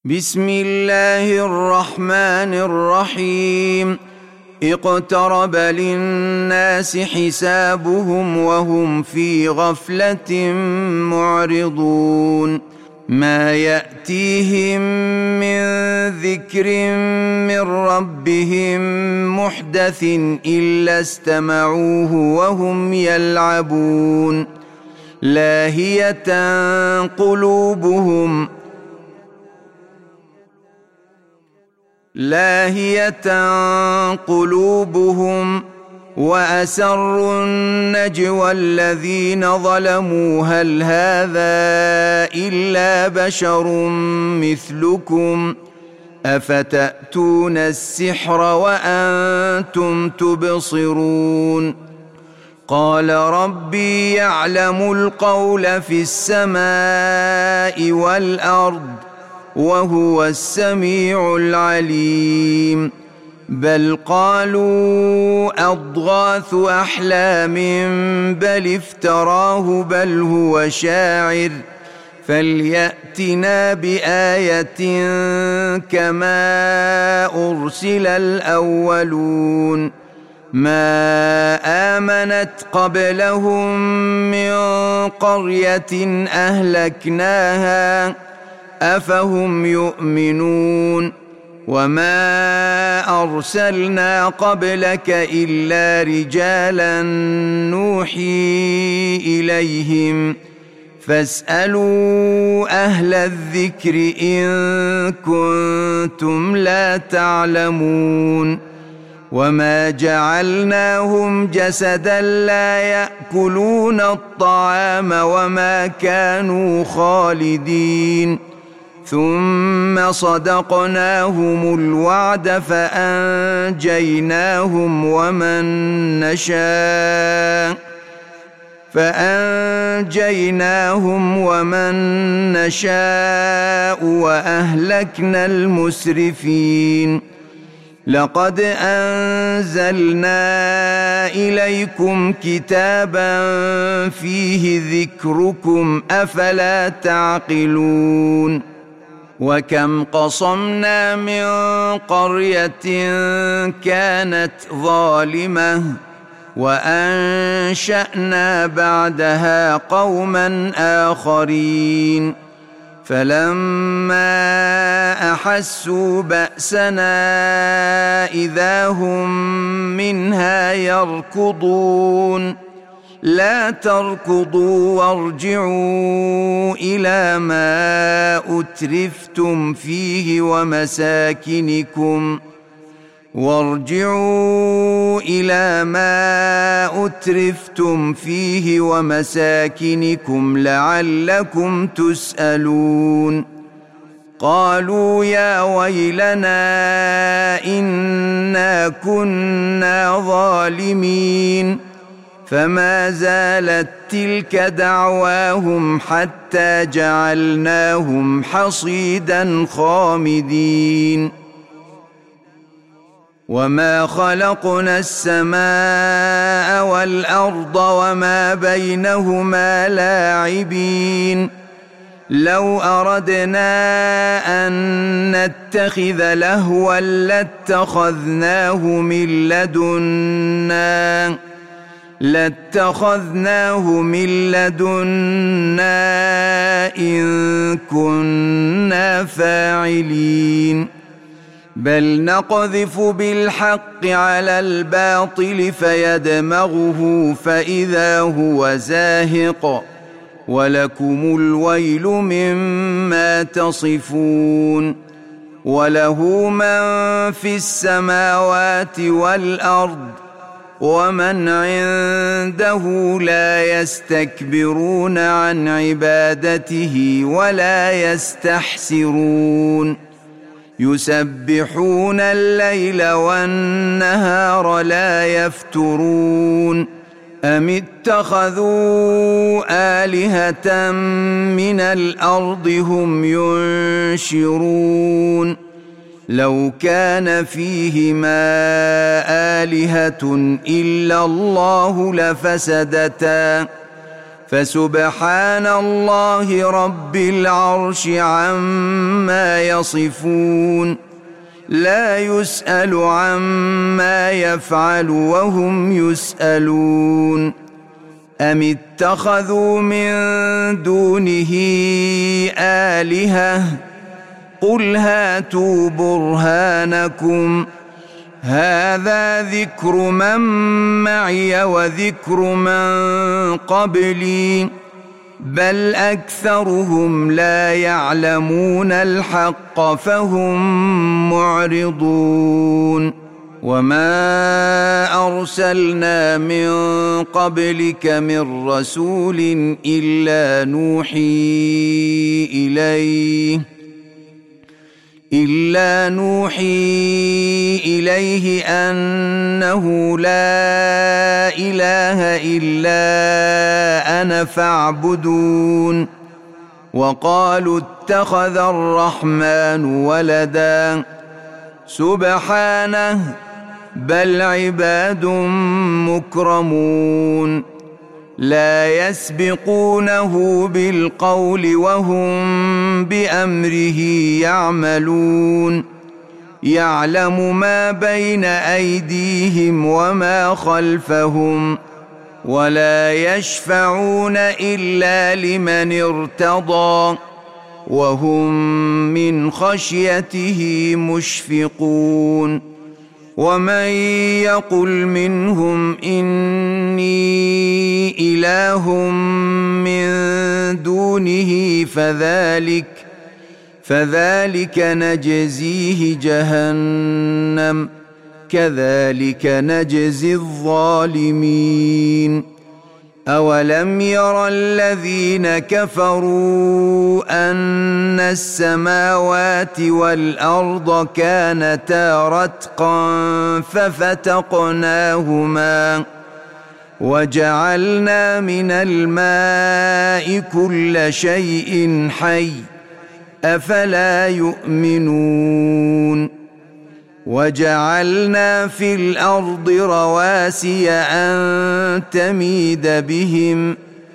بسم الله الرحمن الرحيم. اقترب للناس حسابهم وهم في غفلة معرضون. ما يأتيهم من ذكر من ربهم محدث إلا استمعوه وهم يلعبون. لاهية قلوبهم وأسروا النجوى الذين ظلموا هل هذا إلا بشر مثلكم أفتأتون السحر وأنتم تبصرون. قال ربي يعلم القول في السماء والأرض وهو السميع العليم. بل قالوا أضغاث أحلام بل افتراه بل هو شاعر فليأتنا بآية كما أرسل الأولون. ما آمنت قبلهم من قرية أهلكناها أفهم يؤمنون. وما أرسلنا قبلك إلا رجالا نوحي إليهم فاسألوا أهل الذكر إن كنتم لا تعلمون. وما جعلناهم جسدا لا يأكلون الطعام وما كانوا خالدين ثم صدقناهم الوعد فأنجيناهم ومن نشاء وأهلكنا المسرفين. لقد أنزلنا إليكم كتابا فيه ذكركم أفلا تعقلون. وكم قصمنا من قرية كانت ظالمة وأنشأنا بعدها قوما آخرين فلما أحسوا بأسنا إذا هم منها يركضون. لا تركضوا وارجعوا إلى ما أترفتم فيه ومساكنكم لعلكم تسألون. قالوا يا ويلنا إنا كنا ظالمين فما زالت تلك دعواهم حتى جعلناهم حصيدا خامدين. وما خلقنا السماء والأرض وما بينهما لاعبين. لو أردنا أن نتخذ لهوا لاتخذناه من لدنا إن كنا فاعلين. بل نقذف بالحق على الباطل فيدمغه فإذا هو زاهق ولكم الويل مما تصفون. وله من في السماوات والأرض ومن عنده لا يستكبرون عن عبادته ولا يستحسرون. يسبحون الليل والنهار لا يفترون. أم اتخذوا آلهة من الأرض هم ينشرون. لو كان فيهما آلهة إلا الله لفسدتا فسبحان الله رب العرش عما يصفون لا يسأل عما يفعل وهم يسألون أم اتخذوا من دونه آلهة قل هاتوا برهانكم هذا ذكر من معي وذكر من قبلي بل أكثرهم لا يعلمون الحق فهم معرضون وما أرسلنا من قبلك من رسول إلا نوحي إليه أنه لا إله إلا أنا فاعبدون وقالوا اتخذ الرحمن ولدا سبحانه بل عباد مكرمون لا يسبقونه بالقول وهم بأمره يعملون يعلم ما بين أيديهم وما خلفهم ولا يشفعون إلا لمن ارتضى وهم من خشيته مشفقون ومن يقل منهم إني إله من دونه فذلك نجزيه جهنم كذلك نجزي الظالمين أولم ير الذين كفروا أن السماوات والأرض كانتا رتقا ففتقناهما وجعلنا من الماء كل شيء حي أفلا يؤمنون وجعلنا في الأرض رواسي أن تميد بهم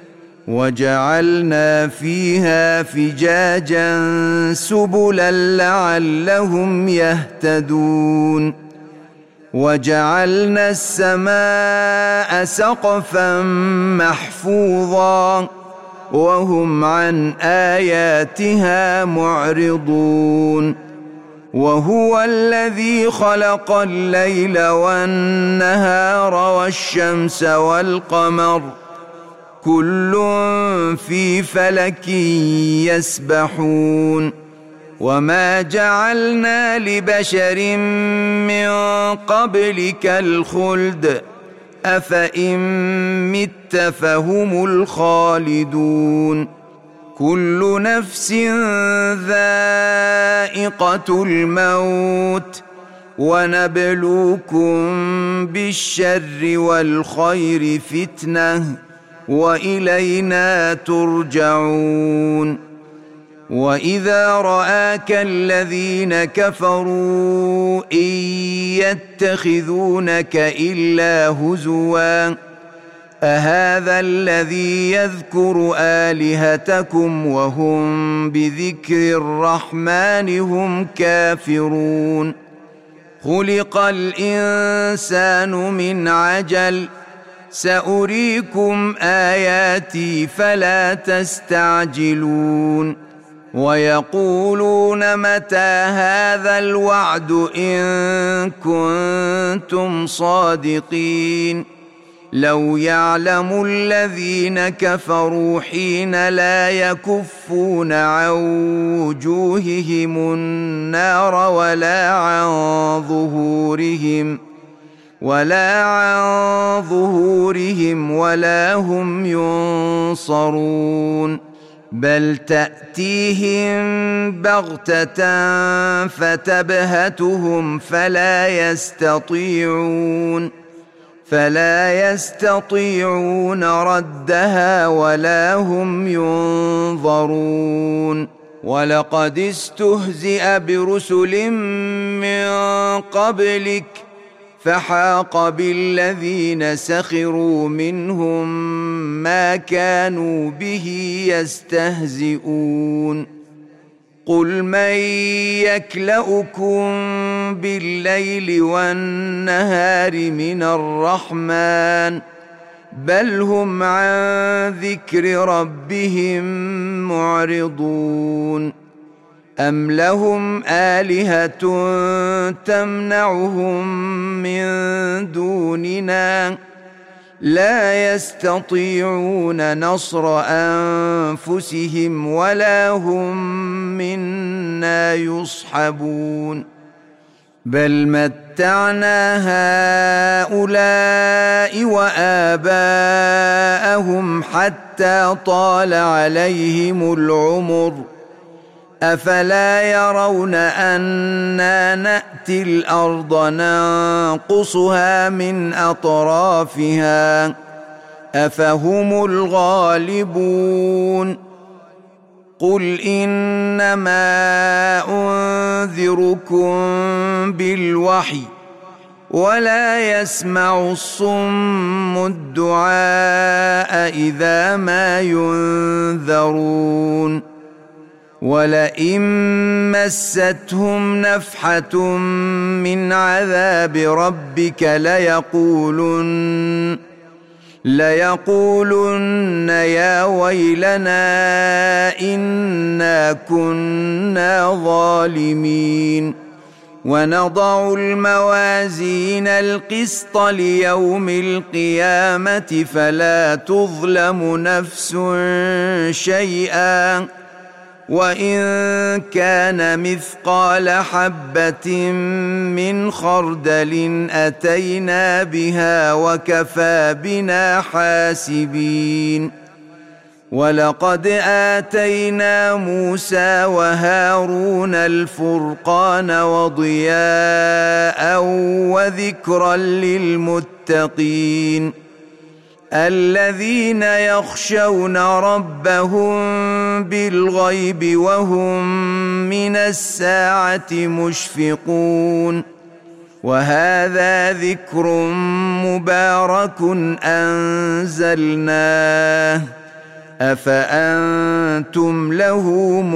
وجعلنا فيها فجاجا سبلا لعلهم يهتدون وجعلنا السماء سقفا محفوظا وهم عن آياتها معرضون وهو الذي خلق الليل والنهار والشمس والقمر كل في فلك يسبحون وما جعلنا لبشر من قبلك الخلد أفإن مت فهم الخالدون كل نفس ذائقة الموت ونبلوكم بالشر والخير فتنة وإلينا ترجعون وإذا رآك الذين كفروا إن يتخذونك إلا هزوا أهذا الذي يذكر آلهتكم وهم بذكر الرحمن هم كافرون خلق الإنسان من عجل سأريكم آياتي فلا تستعجلون ويقولون متى هذا الوعد إن كنتم صادقين لو يعلم الذين كفروا حين لا يكفون عن وجوههم النار ولا عن ظهورهم ولا هم ينصرون بل تأتيهم بغتة فتبهتهم فلا يستطيعون ردها ولا هم ينظرون ولقد استهزئ برسل من قبلك فحاق بالذين سخروا منهم ما كانوا به يستهزئون قل من يكلؤكم بالليل والنهار من الرحمن بل هم عن ذكر ربهم معرضون أم لهم آلهة تمنعهم من دوننا لا يستطيعون نصر أنفسهم ولا هم منا يصحبون بل متعنا هؤلاء وآباءهم حتى طال عليهم العمر أفلا يرون أنا نأتي الأرض ننقصها من أطرافها أفهم الغالبون قل إنما أنذركم بالوحي ولا يسمع الصم الدعاء إذا ما ينذرون ولئن مستهم نفحة من عذاب ربك ليقولن يا ويلنا إنا كنا ظالمين ونضع الموازين القسط ليوم القيامة فلا تظلم نفس شيئا وإن كان مثقال حبة من خردل أتينا بها وكفى بنا حاسبين ولقد آتينا موسى وهارون الفرقان وضياء وذكرا للمتقين الذين يخشون ربهم بالغيب وهم من الساعة مشفقون وهذا ذكر مبارك أنزلناه أفأنتم له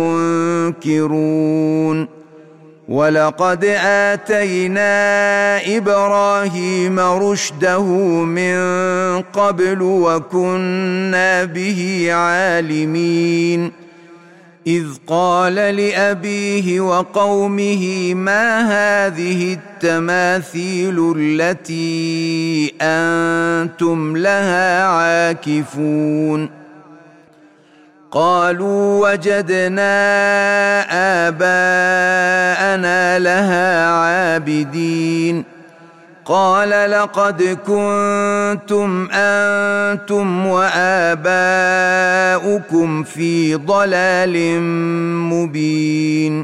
منكرون ولقد آتينا إبراهيم رشده من قبل وكنا به عالمين إذ قال لأبيه وقومه ما هذه التماثيل التي أنتم لها عاكفون قالوا وجدنا آباءنا لها عابدين قال لقد كنتم أنتم وآباؤكم في ضلال مبين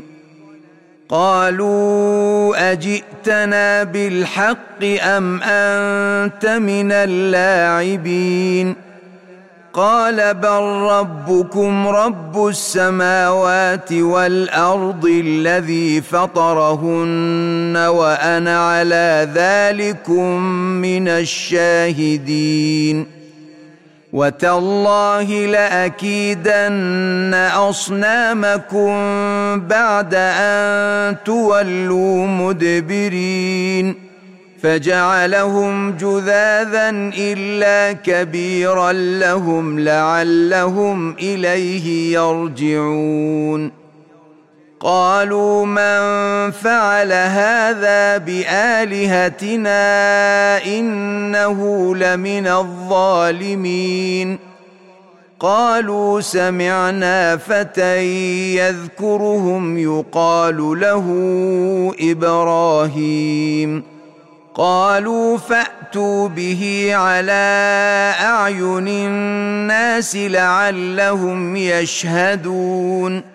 قالوا أجئتنا بالحق أم أنت من اللاعبين قال بل ربكم رب السماوات والأرض الذي فطرهن وأنا على ذلكم من الشاهدين وتالله لأكيدن أصنامكم بعد أن تولوا مدبرين فجعلهم جذاذا إلا كبيرا لهم لعلهم إليه يرجعون قالوا من فعل هذا بآلهتنا إنه لمن الظالمين قالوا سمعنا فتى يذكرهم يقال له إبراهيم قالوا فأتوا به على أعين الناس لعلهم يشهدون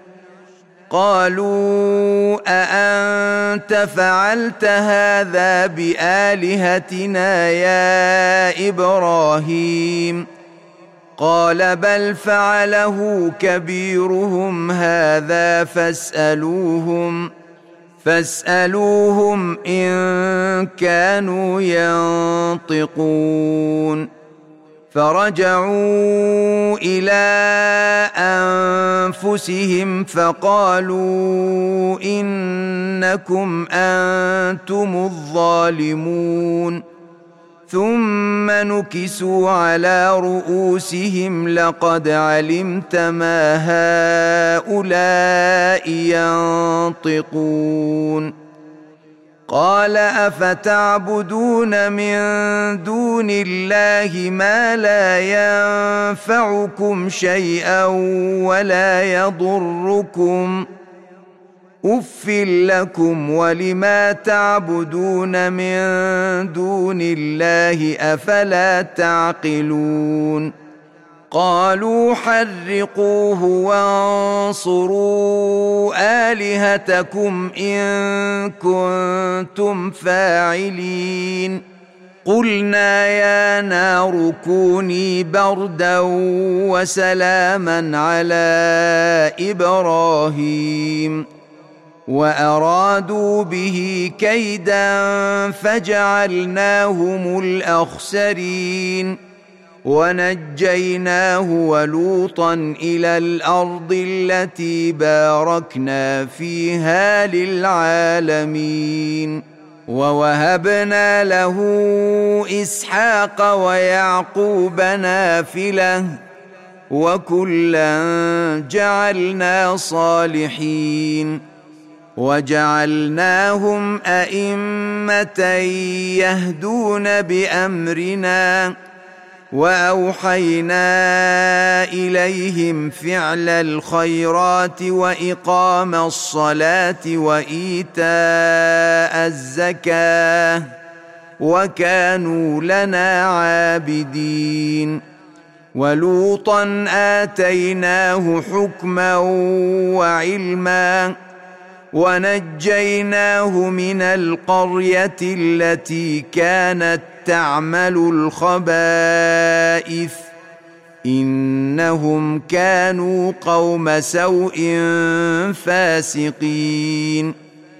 قالوا أأنت فعلت هذا بآلهتنا يا إبراهيم قال بل فعله كبيرهم هذا فاسألوهم إن كانوا ينطقون فرجعوا إلى أنفسهم فقالوا إنكم أنتم الظالمون ثم نكسوا على رؤوسهم لقد علمت ما هؤلاء ينطقون قال أفتعبدون من دون الله ما لا ينفعكم شيئا ولا يضركم أف لكم ولما تعبدون من دون الله أفلا تعقلون قالوا حرقوه وانصروا آلهتكم إن كنتم فاعلين قلنا يا نار كوني بردا وسلاما على إبراهيم وأرادوا به كيدا فجعلناهم الأخسرين ونجيناه ولوطا إلى الأرض التي باركنا فيها للعالمين ووهبنا له إسحاق ويعقوب نافلة وكلا جعلنا صالحين وجعلناهم أئمة يهدون بأمرنا وأوحينا إليهم فعل الخيرات وإقام الصلاة وإيتاء الزكاة وكانوا لنا عابدين ولوطا آتيناه حكما وعلما ونجيناه من القرية التي كانت تعمل الخبائث إنهم كانوا قوم سوء فاسقين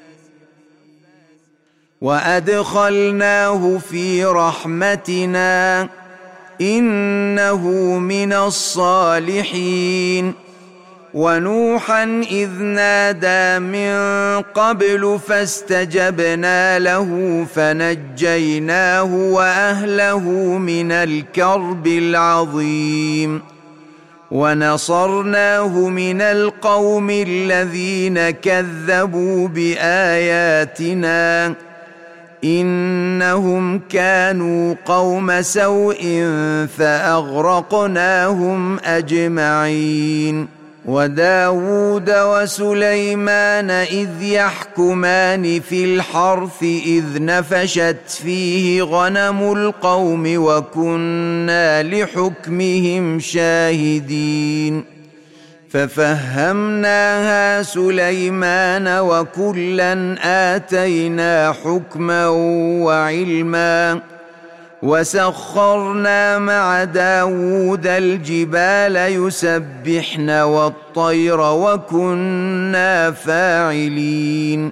وأدخلناه في رحمتنا إنه من الصالحين ونوحا إذ نادى من قبل فاستجبنا له فنجيناه وأهله من الكرب العظيم ونصرناه من القوم الذين كذبوا بآياتنا إنهم كانوا قوم سوء فأغرقناهم أجمعين وداود وسليمان إذ يحكمان في الحرث إذ نفشت فيه غنم القوم وكنا لحكمهم شاهدين ففهمناها سليمان وكلا آتينا حكما وعلما وسخرنا مع داود الجبال يسبحن والطير وكنا فاعلين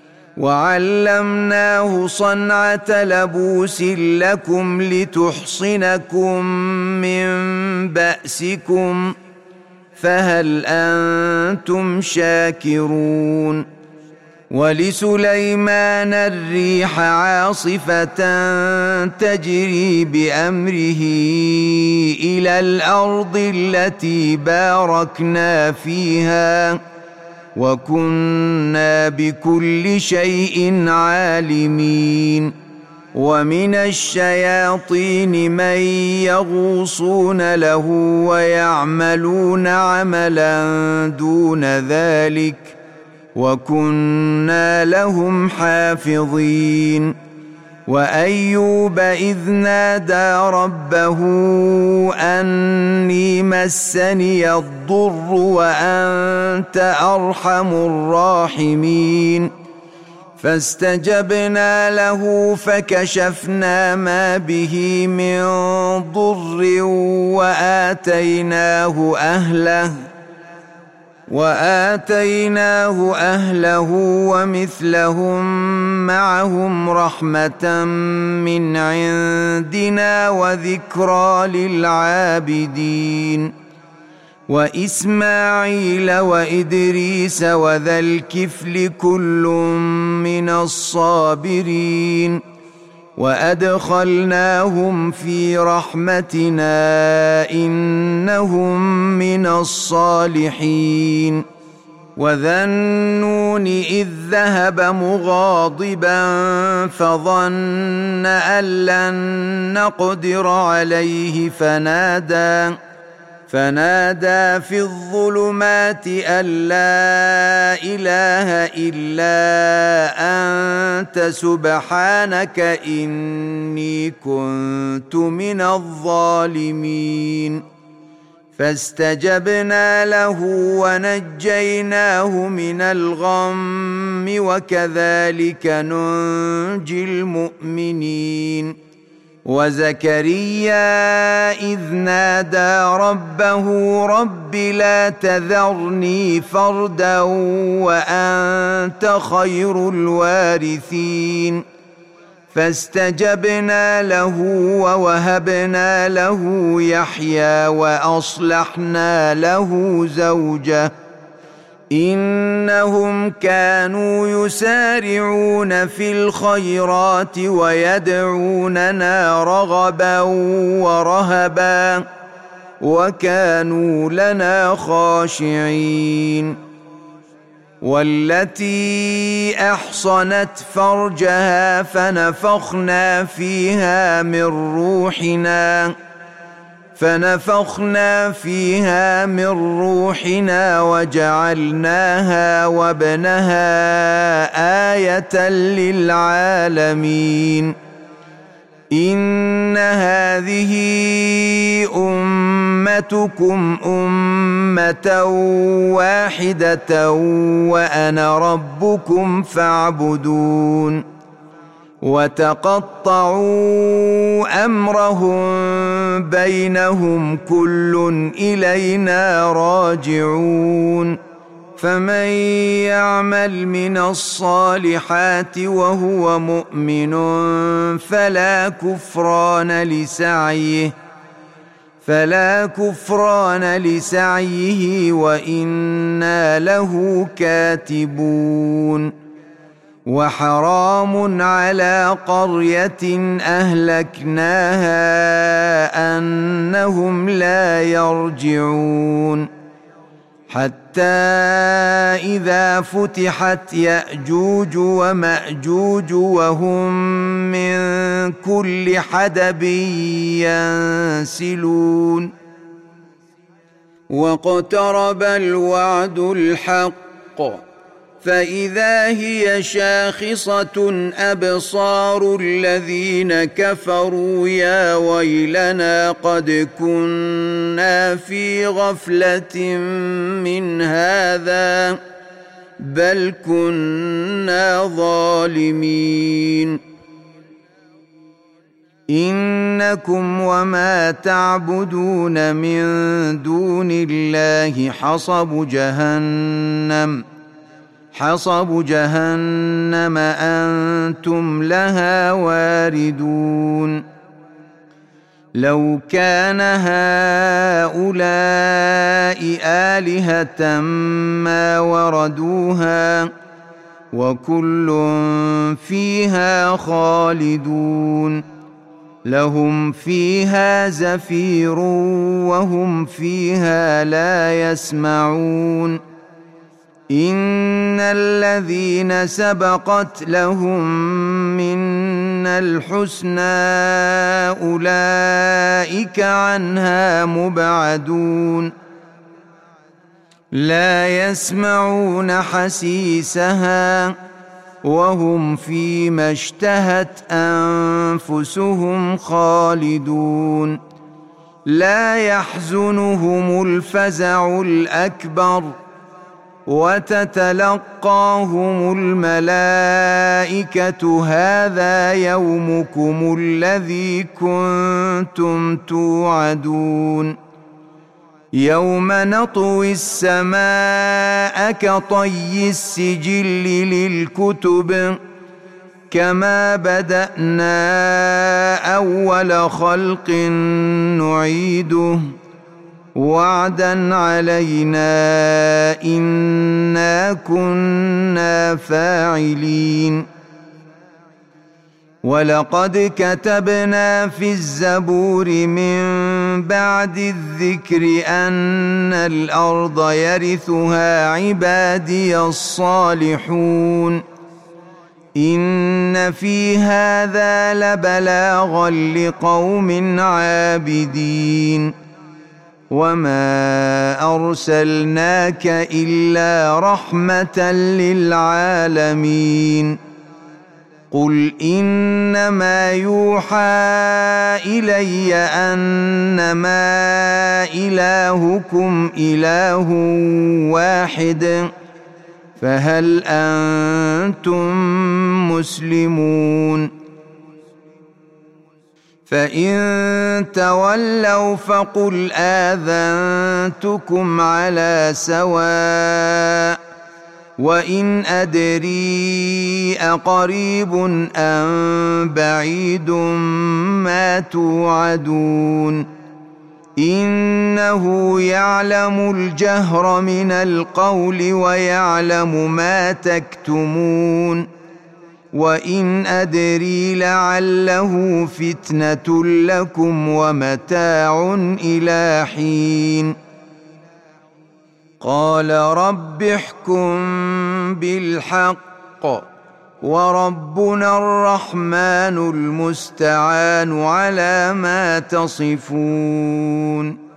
وعلمناه صنعة لبوس لكم لتحصنكم من بأسكم فهل أنتم شاكرون ولسليمان الريح عاصفة تجري بأمره إلى الأرض التي باركنا فيها وكنا بكل شيء عالمين ومن الشياطين من يغوصون له ويعملون عملا دون ذلك وكنا لهم حافظين وأيوب إذ نادى ربه أني مسني الضر وأنت أرحم الراحمين فاستجبنا له فكشفنا ما به من وآتيناه أهله ومثلهم معهم رحمة من عندنا وذكرى للعابدين وإسماعيل وإدريس وذا الكفل كل من الصابرين وأدخلناهم في رحمتنا إنهم من الصالحين وذا النون إذ ذهب مغاضبا فظن أن لن نقدر عليه فنادى في الظلمات أن لا إله إلا أنت سبحانك إني كنت من الظالمين فاستجبنا له ونجيناه من الغم وكذلك ننجي المؤمنين وزكريا إذ نادى ربه رب لا تذرني فردا وأنت خير الوارثين فاستجبنا له ووهبنا له يحيى وأصلحنا له زوجه إنهم كانوا يسارعون في الخيرات ويدعوننا رغبا ورهبا وكانوا لنا خاشعين والتي أحصنت فرجها فنفخنا فيها من روحنا وجعلناها وابنها آية للعالمين إن هذه أمتكم أمة واحدة وأنا ربكم فاعبدون وتقطعوا أمرهم بينهم كل إلينا راجعون فمن يعمل من الصالحات وهو مؤمن فلا كفران لسعيه وإنا له كاتبون وحرام على قرية أهلكناها أنهم لا يرجعون حتى إذا فتحت يأجوج ومأجوج وهم من كل حدب ينسلون واقترب الوعد الحق فإذا هي شاخصة أبصار الذين كفروا يا ويلنا قد كنا في غفلة من هذا بل كنا ظالمين إنكم وما تعبدون من دون الله حصب جهنم أنتم لها واردون لو كان هؤلاء آلهة ما وردوها وكل فيها خالدون لهم فيها زفير وهم فيها لا يسمعون إن الذين سبقت لهم منا الحسنى أولئك عنها مبعدون لا يسمعون حسيسها وهم فيما اشتهت أنفسهم خالدون لا يحزنهم الفزع الأكبر وتتلقاهم الملائكة هذا يومكم الذي كنتم توعدون يوم نطوي السماء كطي السجل للكتب كما بدأنا أول خلق نعيده وعدا علينا إنا كنا فاعلين ولقد كتبنا في الزبور من بعد الذكر أن الأرض يرثها عبادي الصالحون إن في هذا لبلاغا لقوم عابدين وما أرسلناك إلا رحمة للعالمين قل إنما يوحى إلي أنما إلهكم إله واحد فهل أنتم مسلمون فإن تولوا فقل آذنتكم على سواء وإن أدري أقريب أم بعيد ما توعدون إنه يعلم الجهر من القول ويعلم ما تكتمون وإن أدري لعله فتنة لكم ومتاع إلى حين قال رب احكم بالحق وربنا الرحمن المستعان على ما تصفون